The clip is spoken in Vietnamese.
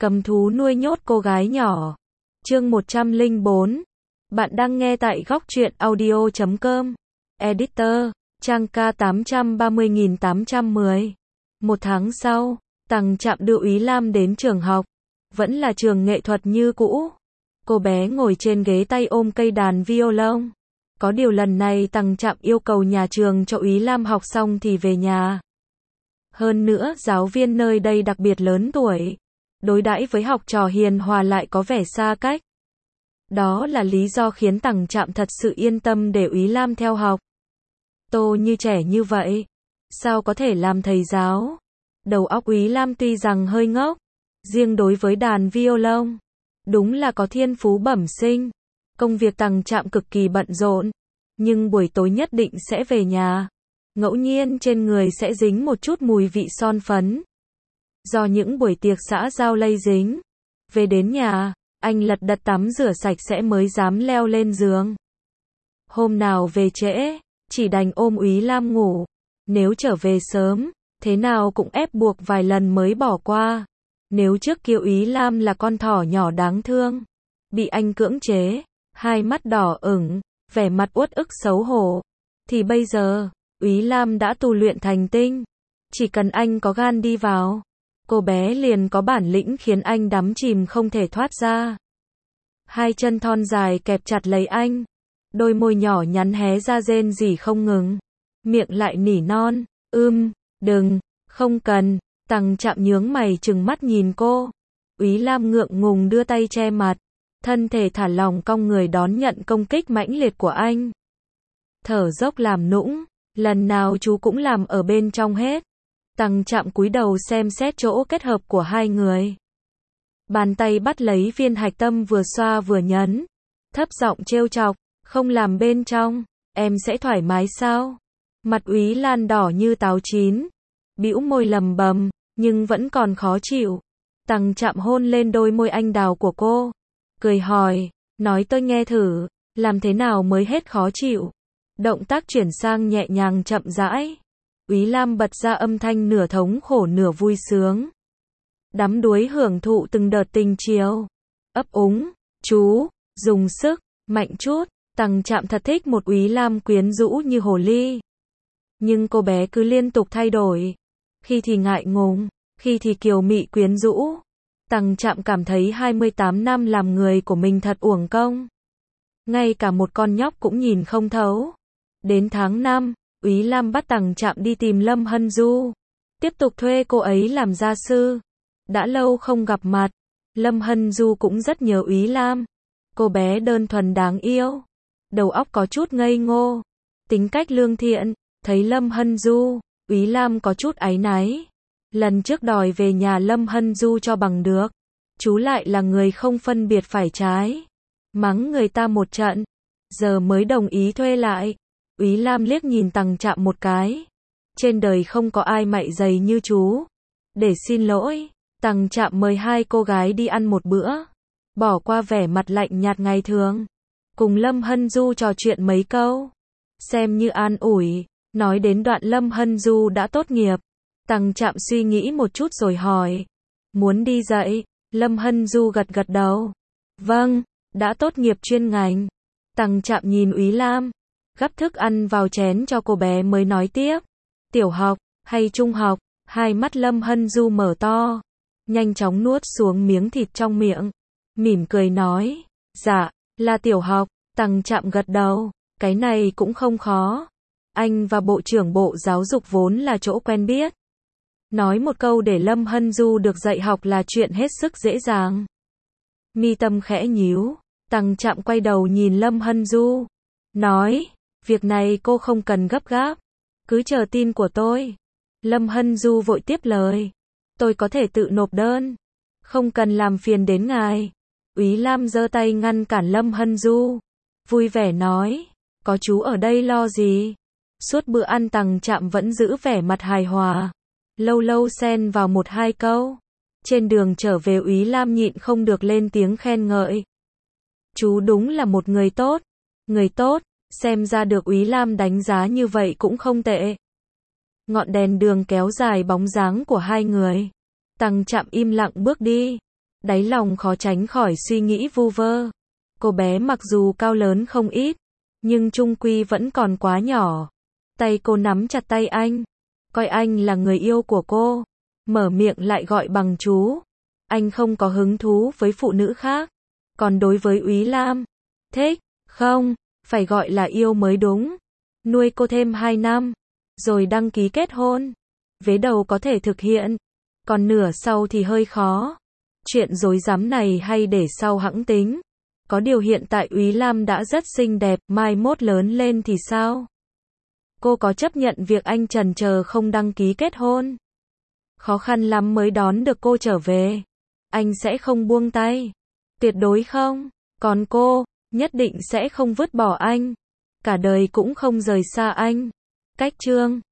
Cầm thú nuôi nhốt cô gái nhỏ. Chương 104. Bạn đang nghe tại góc truyện audio.com. Editor, trang K830810. Một tháng sau, Tằng Trạm đưa Úy Lam đến trường học. Vẫn là trường nghệ thuật như cũ. Cô bé ngồi trên ghế tay ôm cây đàn violon. Có điều lần này Tằng Trạm yêu cầu nhà trường cho Úy Lam học xong thì về nhà. Hơn nữa, giáo viên nơi đây đặc biệt lớn tuổi. Đối đãi với học trò hiền hòa lại có vẻ xa cách. Đó là lý do khiến Tằng Trạm thật sự yên tâm để Úy Lam theo học. Tô Như trẻ như vậy, sao có thể làm thầy giáo? Đầu óc Úy Lam tuy rằng hơi ngốc, riêng đối với đàn violon, đúng là có thiên phú bẩm sinh. Công việc Tằng Trạm cực kỳ bận rộn, nhưng buổi tối nhất định sẽ về nhà. Ngẫu nhiên trên người sẽ dính một chút mùi vị son phấn. Do những buổi tiệc xã giao lây dính. Về đến nhà, anh lật đật tắm rửa sạch sẽ mới dám leo lên giường. Hôm nào về trễ, chỉ đành ôm Úy Lam ngủ. Nếu trở về sớm, thế nào cũng ép buộc vài lần mới bỏ qua. Nếu trước kia Úy Lam là con thỏ nhỏ đáng thương, bị anh cưỡng chế, hai mắt đỏ ửng, vẻ mặt uất ức xấu hổ, thì bây giờ, Úy Lam đã tu luyện thành tinh. Chỉ cần anh có gan đi vào, cô bé liền có bản lĩnh khiến anh đắm chìm không thể thoát ra. Hai chân thon dài kẹp chặt lấy anh, đôi môi nhỏ nhắn hé ra rên rỉ không ngừng, miệng lại nỉ non, đừng, không cần. Tằng Trạm nhướng mày trừng mắt nhìn cô. Úy Lam ngượng ngùng đưa tay che mặt, thân thể thả lỏng cong người đón nhận công kích mãnh liệt của anh. Thở dốc làm nũng, lần nào chú cũng làm ở bên trong hết. Tằng Trạm cúi đầu xem xét chỗ kết hợp của hai người. Bàn tay bắt lấy viên hạch tâm vừa xoa vừa nhấn. Thấp giọng trêu chọc, không làm bên trong, em sẽ thoải mái sao? Mặt Úy Lam đỏ như táo chín, bĩu môi lầm bầm, nhưng vẫn còn khó chịu. Tằng Trạm hôn lên đôi môi anh đào của cô, cười hỏi, nói tôi nghe thử, làm thế nào mới hết khó chịu? Động tác chuyển sang nhẹ nhàng chậm rãi. Úy Lam bật ra âm thanh nửa thống khổ nửa vui sướng. Đắm đuối hưởng thụ từng đợt tình chiều. Ấp úng, chú, dùng sức, mạnh chút. Tằng Trạm thật thích một Úy Lam quyến rũ như hồ ly. Nhưng cô bé cứ liên tục thay đổi. Khi thì ngại ngùng, khi thì kiều mị quyến rũ. Tằng Trạm cảm thấy 28 năm làm người của mình thật uổng công. Ngay cả một con nhóc cũng nhìn không thấu. Đến tháng 5, Úy Lam bắt Tằng Trạm đi tìm Lâm Hân Du. Tiếp tục thuê cô ấy làm gia sư. Đã lâu không gặp mặt, Lâm Hân Du cũng rất nhớ Úy Lam. Cô bé đơn thuần đáng yêu, đầu óc có chút ngây ngô, tính cách lương thiện. Thấy Lâm Hân Du, Úy Lam có chút áy náy. Lần trước đòi về nhà Lâm Hân Du cho bằng được, chú lại là người không phân biệt phải trái, mắng người ta một trận, giờ mới đồng ý thuê lại. Úy Lam liếc nhìn Tằng Trạm một cái. Trên đời không có ai mạy dày như chú. Để xin lỗi, Tằng Trạm mời hai cô gái đi ăn một bữa, bỏ qua vẻ mặt lạnh nhạt ngày thường, cùng Lâm Hân Du trò chuyện mấy câu, xem như an ủi. Nói đến đoạn Lâm Hân Du đã tốt nghiệp, Tằng Trạm suy nghĩ một chút rồi hỏi, muốn đi dạy? Lâm Hân Du gật gật đầu, vâng, đã tốt nghiệp chuyên ngành. Tằng Trạm nhìn Úy Lam, gắp thức ăn vào chén cho cô bé mới nói tiếp, tiểu học hay trung học? Hai mắt Lâm Hân Du mở to, nhanh chóng nuốt xuống miếng thịt trong miệng, mỉm cười nói, dạ, là tiểu học. Tằng Trạm gật đầu, cái này cũng không khó. Anh và Bộ trưởng Bộ Giáo dục vốn là chỗ quen biết. Nói một câu để Lâm Hân Du được dạy học là chuyện hết sức dễ dàng. Mi tâm khẽ nhíu, Tằng Trạm quay đầu nhìn Lâm Hân Du, nói, việc này cô không cần gấp gáp, cứ chờ tin của tôi. Lâm Hân Du vội tiếp lời, tôi có thể tự nộp đơn, không cần làm phiền đến ngài. Úy Lam giơ tay ngăn cản Lâm Hân Du, vui vẻ nói, có chú ở đây lo gì. Suốt bữa ăn Tằng Trạm vẫn giữ vẻ mặt hài hòa, lâu lâu xen vào một hai câu. Trên đường trở về Úy Lam nhịn không được lên tiếng khen ngợi. Chú đúng là một người tốt, xem ra được Úy Lam đánh giá như vậy cũng không tệ. Ngọn đèn đường kéo dài bóng dáng của hai người. Tằng Trạm im lặng bước đi. Đáy lòng khó tránh khỏi suy nghĩ vu vơ. Cô bé mặc dù cao lớn không ít, nhưng chung quy vẫn còn quá nhỏ. Tay cô nắm chặt tay anh, coi anh là người yêu của cô, mở miệng lại gọi bằng chú. Anh không có hứng thú với phụ nữ khác, còn đối với Úy Lam, thích, không, phải gọi là yêu mới đúng. Nuôi cô thêm 2 năm, rồi đăng ký kết hôn. Vế đầu có thể thực hiện, còn nửa sau thì hơi khó. Chuyện rối rắm này hay để sau hẵng tính. Có điều hiện tại Úy Lam đã rất xinh đẹp, mai mốt lớn lên thì sao? Cô có chấp nhận việc anh chần chờ không đăng ký kết hôn? Khó khăn lắm mới đón được cô trở về. Anh sẽ không buông tay. Tuyệt đối không. Còn cô, nhất định sẽ không vứt bỏ anh. Cả đời cũng không rời xa anh. Cách chương